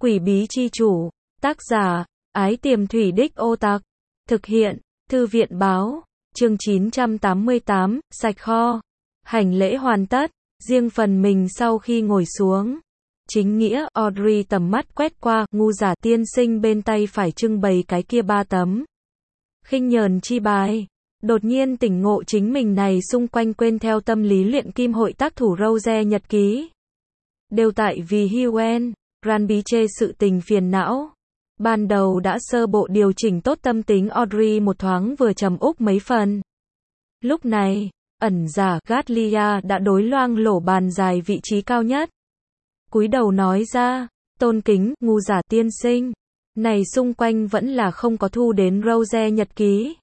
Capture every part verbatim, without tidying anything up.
Quỷ bí chi chủ. Tác giả, Ái Tiềm Thủy Đích Ô Tặc. Thực hiện, Thư viện báo. Chương chín trăm tám mươi tám, sạch kho. Hành lễ hoàn tất. Riêng phần mình sau khi ngồi xuống. Chính nghĩa, Audrey tầm mắt quét qua, ngu giả tiên sinh bên tay phải trưng bày cái kia ba tấm. Khinh nhờn chi bài. Đột nhiên tỉnh ngộ chính mình này xung quanh quên theo tâm lý luyện kim hội tác thủ Rose nhật ký. Đều tại vì Huen, Granby chê sự tình phiền não. Ban đầu đã sơ bộ điều chỉnh tốt tâm tính Audrey một thoáng vừa trầm úc mấy phần. Lúc này, ẩn giả Gatlia đã đối loang lổ bàn dài vị trí cao nhất. Cúi đầu nói ra, tôn kính, ngu giả tiên sinh. Này xung quanh vẫn là không có thu đến Rose nhật ký.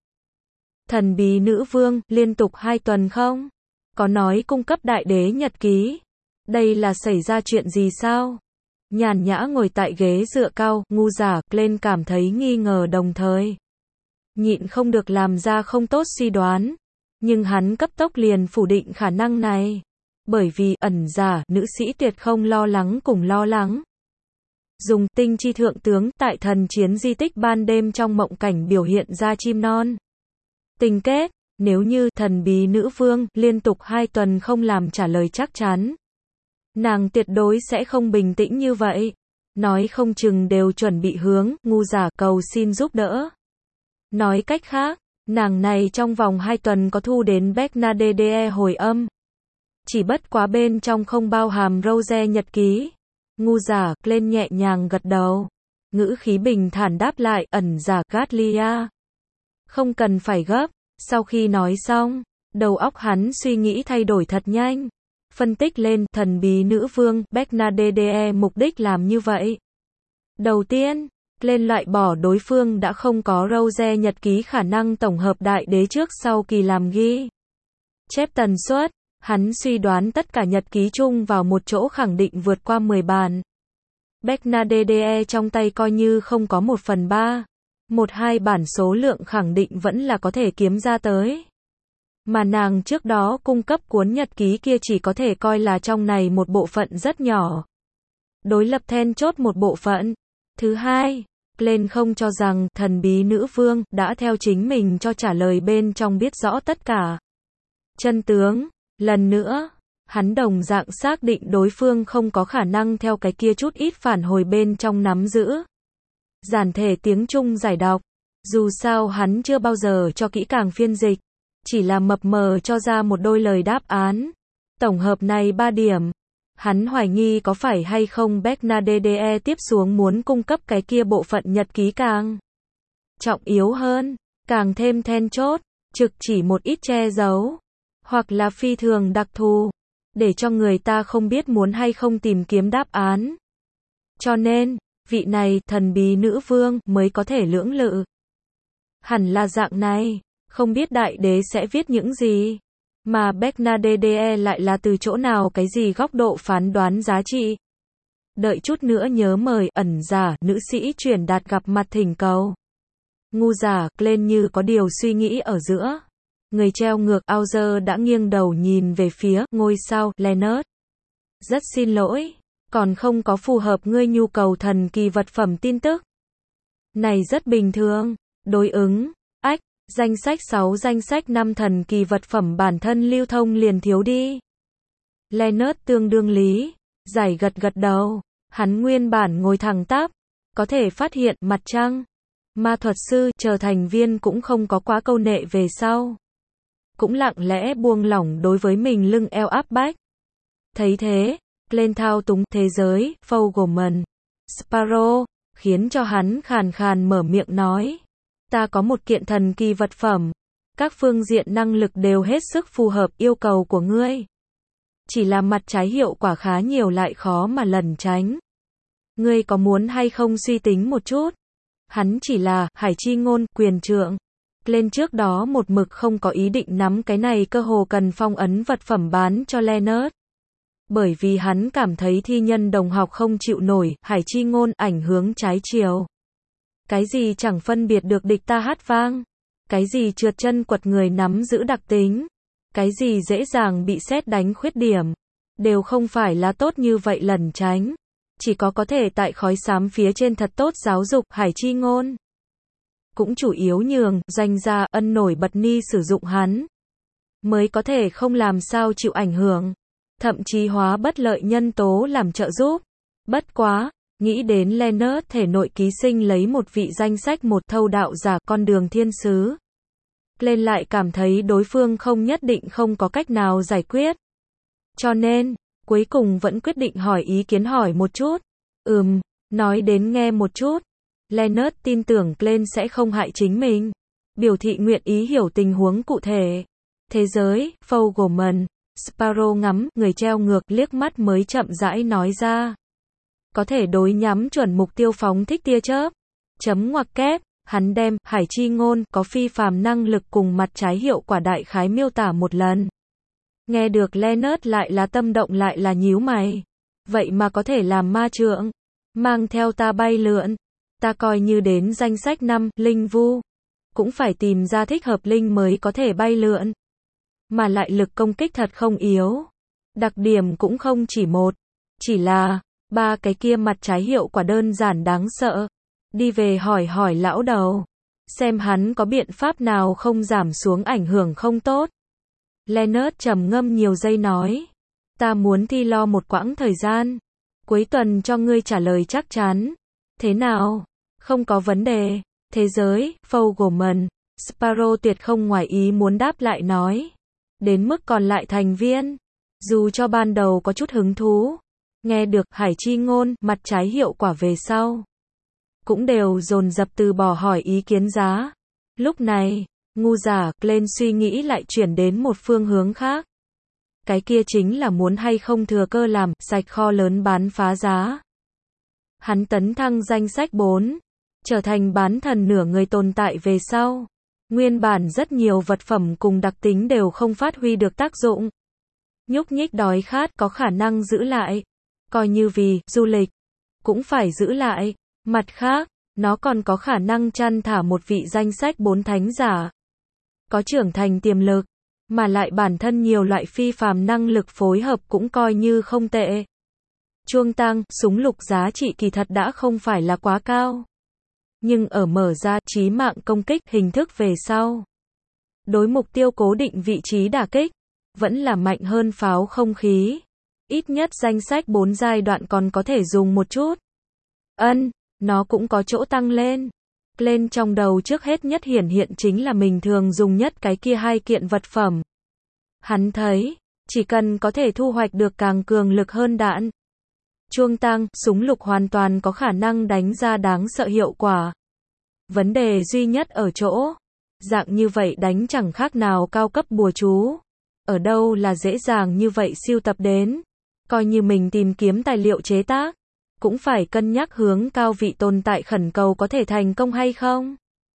Thần bí nữ vương, liên tục hai tuần không? Có nói cung cấp đại đế nhật ký. Đây là xảy ra chuyện gì sao? Nhàn nhã ngồi tại ghế dựa cao, ngu giả, lên cảm thấy nghi ngờ đồng thời. Nhịn không được làm ra không tốt suy đoán. Nhưng hắn cấp tốc liền phủ định khả năng này. Bởi vì, ẩn giả, nữ sĩ tuyệt không lo lắng cùng lo lắng. Dùng tinh chi thượng tướng, tại thần chiến di tích ban đêm trong mộng cảnh biểu hiện ra chim non. Tình kết, nếu như thần bí nữ vương liên tục hai tuần không làm trả lời chắc chắn. Nàng tuyệt đối sẽ không bình tĩnh như vậy. Nói không chừng đều chuẩn bị hướng, ngu giả cầu xin giúp đỡ. Nói cách khác, nàng này trong vòng hai tuần có thu đến Bernadette hồi âm. Chỉ bất quá bên trong không bao hàm Rose nhật ký. Ngu giả, lên nhẹ nhàng gật đầu. Ngữ khí bình thản đáp lại, ẩn giả Gatlia. Không cần phải gấp. Sau khi nói xong, đầu óc hắn suy nghĩ thay đổi thật nhanh. Phân tích lên, thần bí nữ vương, Bernadette mục đích làm như vậy. Đầu tiên, lên loại bỏ đối phương đã không có Rose nhật ký khả năng tổng hợp đại đế trước sau kỳ làm ghi. Chép tần suất, hắn suy đoán tất cả nhật ký chung vào một chỗ khẳng định vượt qua mười bản. Bernadette trong tay coi như không có một phần ba. Một hai bản số lượng khẳng định vẫn là có thể kiếm ra tới. Mà nàng trước đó cung cấp cuốn nhật ký kia chỉ có thể coi là trong này một bộ phận rất nhỏ. Đối lập then chốt một bộ phận. Thứ hai, lên không cho rằng thần bí nữ vương đã theo chính mình cho trả lời bên trong biết rõ tất cả. Chân tướng, lần nữa, hắn đồng dạng xác định đối phương không có khả năng theo cái kia chút ít phản hồi bên trong nắm giữ. Giản thể tiếng Trung giải đọc. Dù sao hắn chưa bao giờ cho kỹ càng phiên dịch. Chỉ là mập mờ cho ra một đôi lời đáp án. Tổng hợp này ba điểm. Hắn hoài nghi có phải hay không Bernadette tiếp xuống muốn cung cấp cái kia bộ phận nhật ký càng trọng yếu hơn, càng thêm then chốt, trực chỉ một ít che giấu. Hoặc là phi thường đặc thù. Để cho người ta không biết muốn hay không tìm kiếm đáp án. Cho nên, vị này, thần bí nữ vương, mới có thể lưỡng lự. Hẳn là dạng này, không biết đại đế sẽ viết những gì. Mà Bernadette lại là từ chỗ nào cái gì góc độ phán đoán giá trị. Đợi chút nữa nhớ mời, ẩn giả, nữ sĩ truyền đạt gặp mặt thỉnh cầu. Ngu giả, lên như có điều suy nghĩ ở giữa. Người treo ngược Auger đã nghiêng đầu nhìn về phía ngôi sao, Leonard. Rất xin lỗi. Còn không có phù hợp ngươi nhu cầu thần kỳ vật phẩm tin tức. Này rất bình thường. Đối ứng, ách, danh sách sáu danh sách năm thần kỳ vật phẩm bản thân lưu thông liền thiếu đi. Leonard tương đương lý, giải gật gật đầu. Hắn nguyên bản ngồi thẳng tắp, có thể phát hiện mặt trăng. Ma thuật sư trở thành viên cũng không có quá câu nệ về sau. Cũng lặng lẽ buông lỏng đối với mình lưng eo áp bách. Thấy thế, lên thao túng thế giới, Fogelman, Sparrow, khiến cho hắn khàn khàn mở miệng nói. Ta có một kiện thần kỳ vật phẩm. Các phương diện năng lực đều hết sức phù hợp yêu cầu của ngươi. Chỉ là mặt trái hiệu quả khá nhiều lại khó mà lẩn tránh. Ngươi có muốn hay không suy tính một chút? Hắn chỉ là, hải chi ngôn, quyền trượng. Lên trước đó một mực không có ý định nắm cái này cơ hồ cần phong ấn vật phẩm bán cho Leonard. Bởi vì hắn cảm thấy thi nhân đồng học không chịu nổi, hải chi ngôn ảnh hướng trái chiều. Cái gì chẳng phân biệt được địch ta hát vang. Cái gì trượt chân quật người nắm giữ đặc tính. Cái gì dễ dàng bị sét đánh khuyết điểm. Đều không phải là tốt như vậy lẩn tránh. Chỉ có có thể tại khói xám phía trên thật tốt giáo dục Hải Chi Ngôn. Cũng chủ yếu nhường, doanh gia, ân nổi bật ni sử dụng hắn. Mới có thể không làm sao chịu ảnh hưởng. Thậm chí hóa bất lợi nhân tố làm trợ giúp. Bất quá, nghĩ đến Leonard thể nội ký sinh lấy một vị danh sách một thâu đạo giả con đường thiên sứ. Lên lại cảm thấy đối phương không nhất định không có cách nào giải quyết. Cho nên, cuối cùng vẫn quyết định hỏi ý kiến hỏi một chút. Ừm, nói đến nghe một chút. Leonard tin tưởng Glenn sẽ không hại chính mình. Biểu thị nguyện ý hiểu tình huống cụ thể. Thế giới, Fogelman, Sparrow ngắm, người treo ngược liếc mắt mới chậm rãi nói ra. Có thể đối nhắm chuẩn mục tiêu phóng thích tia chớp. Chấm ngoặc kép, hắn đem, Hải Chi Ngôn, có phi phàm năng lực cùng mặt trái hiệu quả đại khái miêu tả một lần. Nghe được Leonard lại là tâm động lại là nhíu mày. Vậy mà có thể làm ma trượng. Mang theo ta bay lượn. Ta coi như đến danh sách năm, linh vu. Cũng phải tìm ra thích hợp linh mới có thể bay lượn. Mà lại lực công kích thật không yếu. Đặc điểm cũng không chỉ một. Chỉ là, ba cái kia mặt trái hiệu quả đơn giản đáng sợ. Đi về hỏi hỏi lão đầu. Xem hắn có biện pháp nào không giảm xuống ảnh hưởng không tốt. Leonard trầm ngâm nhiều giây nói. Ta muốn thi lo một quãng thời gian. Cuối tuần cho ngươi trả lời chắc chắn. Thế nào? Không có vấn đề. Thế giới, Fogelman, Sparrow tuyệt không ngoài ý muốn đáp lại nói. Đến mức còn lại thành viên. Dù cho ban đầu có chút hứng thú. Nghe được Hải Chi Ngôn, mặt trái hiệu quả về sau. Cũng đều dồn dập từ bỏ hỏi ý kiến giá. Lúc này, ngu giả, Glenn suy nghĩ lại chuyển đến một phương hướng khác. Cái kia chính là muốn hay không thừa cơ làm, sạch kho lớn bán phá giá. Hắn tấn thăng danh sách bốn. Trở thành bán thần nửa người tồn tại về sau. Nguyên bản rất nhiều vật phẩm cùng đặc tính đều không phát huy được tác dụng. Nhúc nhích đói khát có khả năng giữ lại. Coi như vì du lịch. Cũng phải giữ lại. Mặt khác, nó còn có khả năng chăn thả một vị danh sách bốn thánh giả. Có trưởng thành tiềm lực. Mà lại bản thân nhiều loại phi phàm năng lực phối hợp cũng coi như không tệ. Chuông tăng, súng lục giá trị kỳ thật đã không phải là quá cao. Nhưng ở mở ra chí mạng công kích hình thức về sau. Đối mục tiêu cố định vị trí đả kích. Vẫn là mạnh hơn pháo không khí. Ít nhất danh sách bốn giai đoạn còn có thể dùng một chút. Ân, nó cũng có chỗ tăng lên. Lên trong đầu trước hết nhất hiển hiện chính là mình thường dùng nhất cái kia hai kiện vật phẩm. Hắn thấy, chỉ cần có thể thu hoạch được càng cường lực hơn đạn. Chuông tăng, súng lục hoàn toàn có khả năng đánh ra đáng sợ hiệu quả. Vấn đề duy nhất ở chỗ, dạng như vậy đánh chẳng khác nào cao cấp bùa chú. Ở đâu là dễ dàng như vậy siêu tập đến. Coi như mình tìm kiếm tài liệu chế tác. Cũng phải cân nhắc hướng cao vị tồn tại khẩn cầu có thể thành công hay không.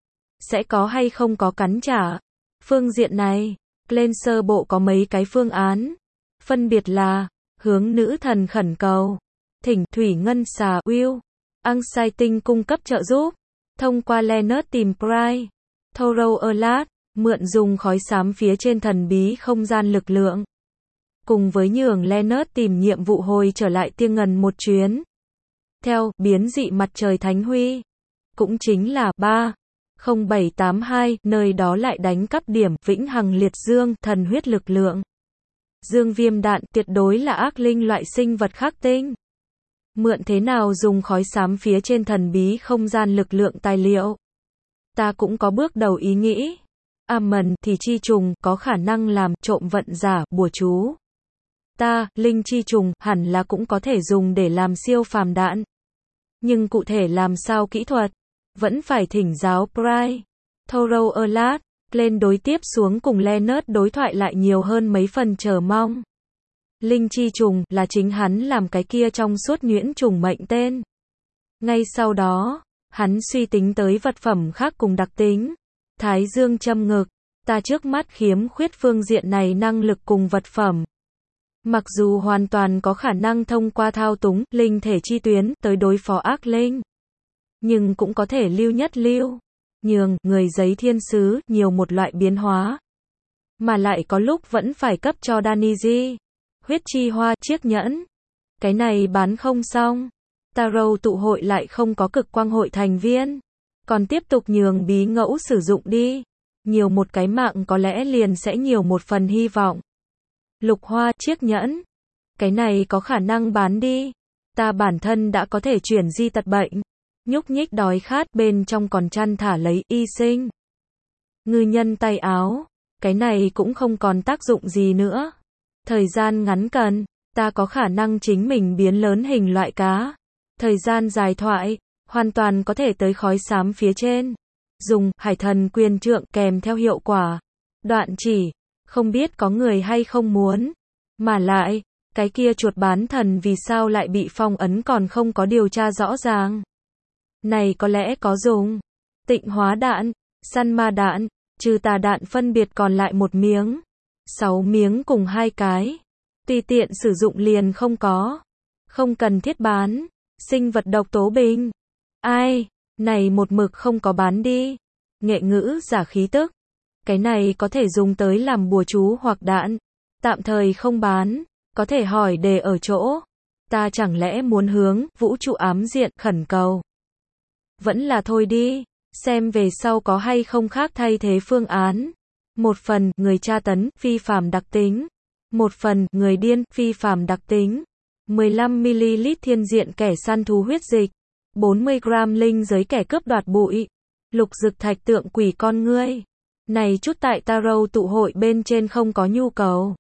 Sẽ có hay không có cắn trả. Phương diện này, lên sơ bộ có mấy cái phương án. Phân biệt là, hướng nữ thần khẩn cầu. Thỉnh Thủy Ngân Xà Will. Angsai Tinh cung cấp trợ giúp. Thông qua Leonard tìm Pride. Thorough Alert. Mượn dùng khói xám phía trên thần bí không gian lực lượng. Cùng với nhường Leonard tìm nhiệm vụ hồi trở lại Tiên Ngần một chuyến. Theo, biến dị mặt trời Thánh Huy. Cũng chính là ba không bảy tám hai, nơi đó lại đánh cắp điểm, vĩnh hằng liệt dương, thần huyết lực lượng. Dương viêm đạn, tuyệt đối là ác linh loại sinh vật khắc tinh. Mượn thế nào dùng khói xám phía trên thần bí không gian lực lượng tài liệu. Ta cũng có bước đầu ý nghĩ. Ammon, thì chi trùng, có khả năng làm, trộm vận giả, bùa chú. Ta, linh chi trùng, hẳn là cũng có thể dùng để làm siêu phàm đạn. Nhưng cụ thể làm sao kỹ thuật, vẫn phải thỉnh giáo Pride. Thorough Alert, lên đối tiếp xuống cùng Leonard đối thoại lại nhiều hơn mấy phần chờ mong. Linh chi trùng, là chính hắn làm cái kia trong suốt nhuyễn trùng mệnh tên. Ngay sau đó, hắn suy tính tới vật phẩm khác cùng đặc tính. Thái dương châm ngực, ta trước mắt khiếm khuyết phương diện này năng lực cùng vật phẩm. Mặc dù hoàn toàn có khả năng thông qua thao túng, linh thể chi tuyến, tới đối phó ác linh. Nhưng cũng có thể lưu nhất lưu. Nhường, người giấy thiên sứ, nhiều một loại biến hóa. Mà lại có lúc vẫn phải cấp cho Daniji. Huyết chi hoa, chiếc nhẫn. Cái này bán không xong. Tarot tụ hội lại không có cực quang hội thành viên. Còn tiếp tục nhường bí ngẫu sử dụng đi. Nhiều một cái mạng có lẽ liền sẽ nhiều một phần hy vọng. Lục hoa chiếc nhẫn. Cái này có khả năng bán đi. Ta bản thân đã có thể chuyển di tật bệnh. Nhúc nhích đói khát bên trong còn chăn thả lấy y sinh. Ngư nhân tay áo. Cái này cũng không còn tác dụng gì nữa. Thời gian ngắn cần. Ta có khả năng chính mình biến lớn hình loại cá. Thời gian dài thoại. Hoàn toàn có thể tới khói xám phía trên. Dùng hải thần quyền trượng kèm theo hiệu quả. Đoạn chỉ. Không biết có người hay không muốn. Mà lại. Cái kia chuột bán thần vì sao lại bị phong ấn còn không có điều tra rõ ràng. Này có lẽ có dùng. Tịnh hóa đạn. Săn ma đạn. Trừ tà đạn phân biệt còn lại một miếng. Sáu miếng cùng hai cái. Tùy tiện sử dụng liền không có. Không cần thiết bán. Sinh vật độc tố bình. Ai, này một mực không có bán đi. Nghệ ngữ giả khí tức. Cái này có thể dùng tới làm bùa chú hoặc đạn. Tạm thời không bán. Có thể hỏi đề ở chỗ. Ta chẳng lẽ muốn hướng vũ trụ ám diện khẩn cầu. Vẫn là thôi đi. Xem về sau có hay không khác thay thế phương án. Một phần, người tra tấn, phi phàm đặc tính. Một phần, người điên, phi phàm đặc tính. mười lăm mi-li-lít thiên diện kẻ săn thú huyết dịch. bốn mươi gam linh giới kẻ cướp đoạt bụi. Lục dực thạch tượng quỷ con ngươi. Này chút tại Tarot tụ hội bên trên không có nhu cầu.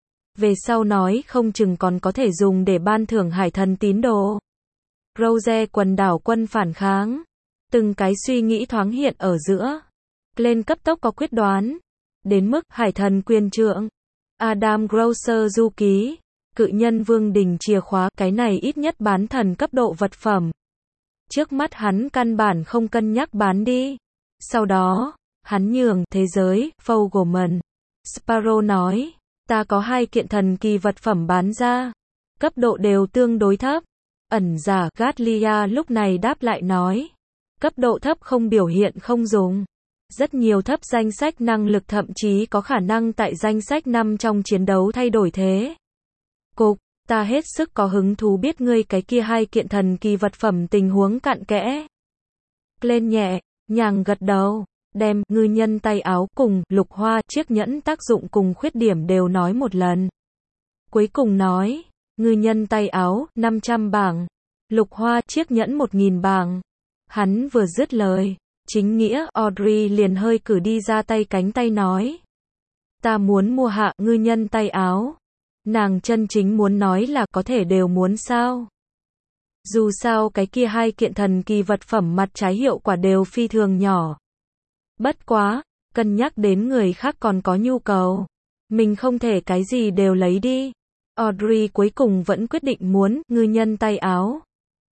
Về sau nói không chừng còn có thể dùng để ban thưởng hải thần tín đồ. Rose quần đảo quân phản kháng. Từng cái suy nghĩ thoáng hiện ở giữa. Lên cấp tốc có quyết đoán. Đến mức hải thần quyền trượng. Adam Grosser du ký. Cự nhân vương đình chìa khóa. Cái này ít nhất bán thần cấp độ vật phẩm. Trước mắt hắn căn bản không cân nhắc bán đi. Sau đó, hắn nhường thế giới, Fogelman. Sparrow nói. Ta có hai kiện thần kỳ vật phẩm bán ra. Cấp độ đều tương đối thấp. Ẩn giả Gatlia lúc này đáp lại nói. Cấp độ thấp không biểu hiện không dùng. Rất nhiều thấp danh sách năng lực thậm chí có khả năng tại danh sách năm trong chiến đấu thay đổi thế. Cục, ta hết sức có hứng thú biết ngươi cái kia hai kiện thần kỳ vật phẩm tình huống cặn kẽ. Lên nhẹ, nhàng gật đầu, đem ngư nhân tay áo cùng lục hoa chiếc nhẫn tác dụng cùng khuyết điểm đều nói một lần. Cuối cùng nói, ngư nhân tay áo năm trăm bảng, lục hoa chiếc nhẫn một nghìn bảng. Hắn vừa dứt lời, chính nghĩa Audrey liền hơi cử đi ra tay cánh tay nói. Ta muốn mua hạ ngư nhân tay áo. Nàng chân chính muốn nói là có thể đều muốn sao. Dù sao cái kia hai kiện thần kỳ vật phẩm mặt trái hiệu quả đều phi thường nhỏ. Bất quá, cân nhắc đến người khác còn có nhu cầu. Mình không thể cái gì đều lấy đi. Audrey cuối cùng vẫn quyết định muốn ngư nhân tay áo.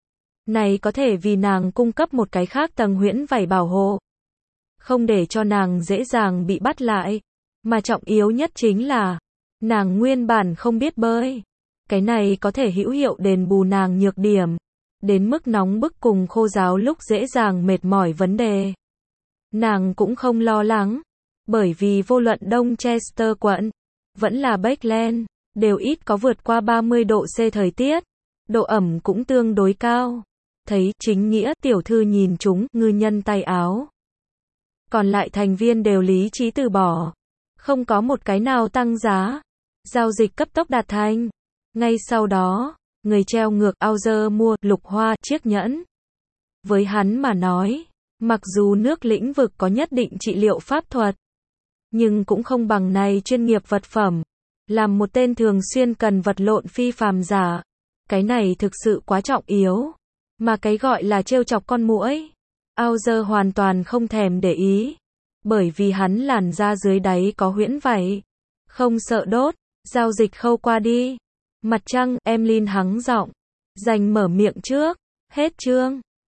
Này có thể vì nàng cung cấp một cái khác tầng huyễn vảy bảo hộ. Không để cho nàng dễ dàng bị bắt lại. Mà trọng yếu nhất chính là, nàng nguyên bản không biết bơi. Cái này có thể hữu hiệu đền bù nàng nhược điểm. Đến mức nóng bức cùng khô giáo lúc dễ dàng mệt mỏi vấn đề. Nàng cũng không lo lắng. Bởi vì vô luận Đông Chester quận, vẫn là Bakeland, đều ít có vượt qua ba mươi độ C thời tiết. Độ ẩm cũng tương đối cao. Thấy chính nghĩa tiểu thư nhìn chúng ngư nhân tay áo. Còn lại thành viên đều lý trí từ bỏ. Không có một cái nào tăng giá. Giao dịch cấp tốc đạt thành. Ngay sau đó, người treo ngược Auger mua lục hoa chiếc nhẫn. Với hắn mà nói, mặc dù nước lĩnh vực có nhất định trị liệu pháp thuật, nhưng cũng không bằng này chuyên nghiệp vật phẩm. Làm một tên thường xuyên cần vật lộn phi phàm giả. Cái này thực sự quá trọng yếu. Mà cái gọi là trêu chọc con muỗi, Auger hoàn toàn không thèm để ý. Bởi vì hắn làn da dưới đáy có huyễn vảy. Không sợ đốt, giao dịch khâu qua đi. Mặt trăng, Emlyn hắng giọng. Dành mở miệng trước. Hết chương.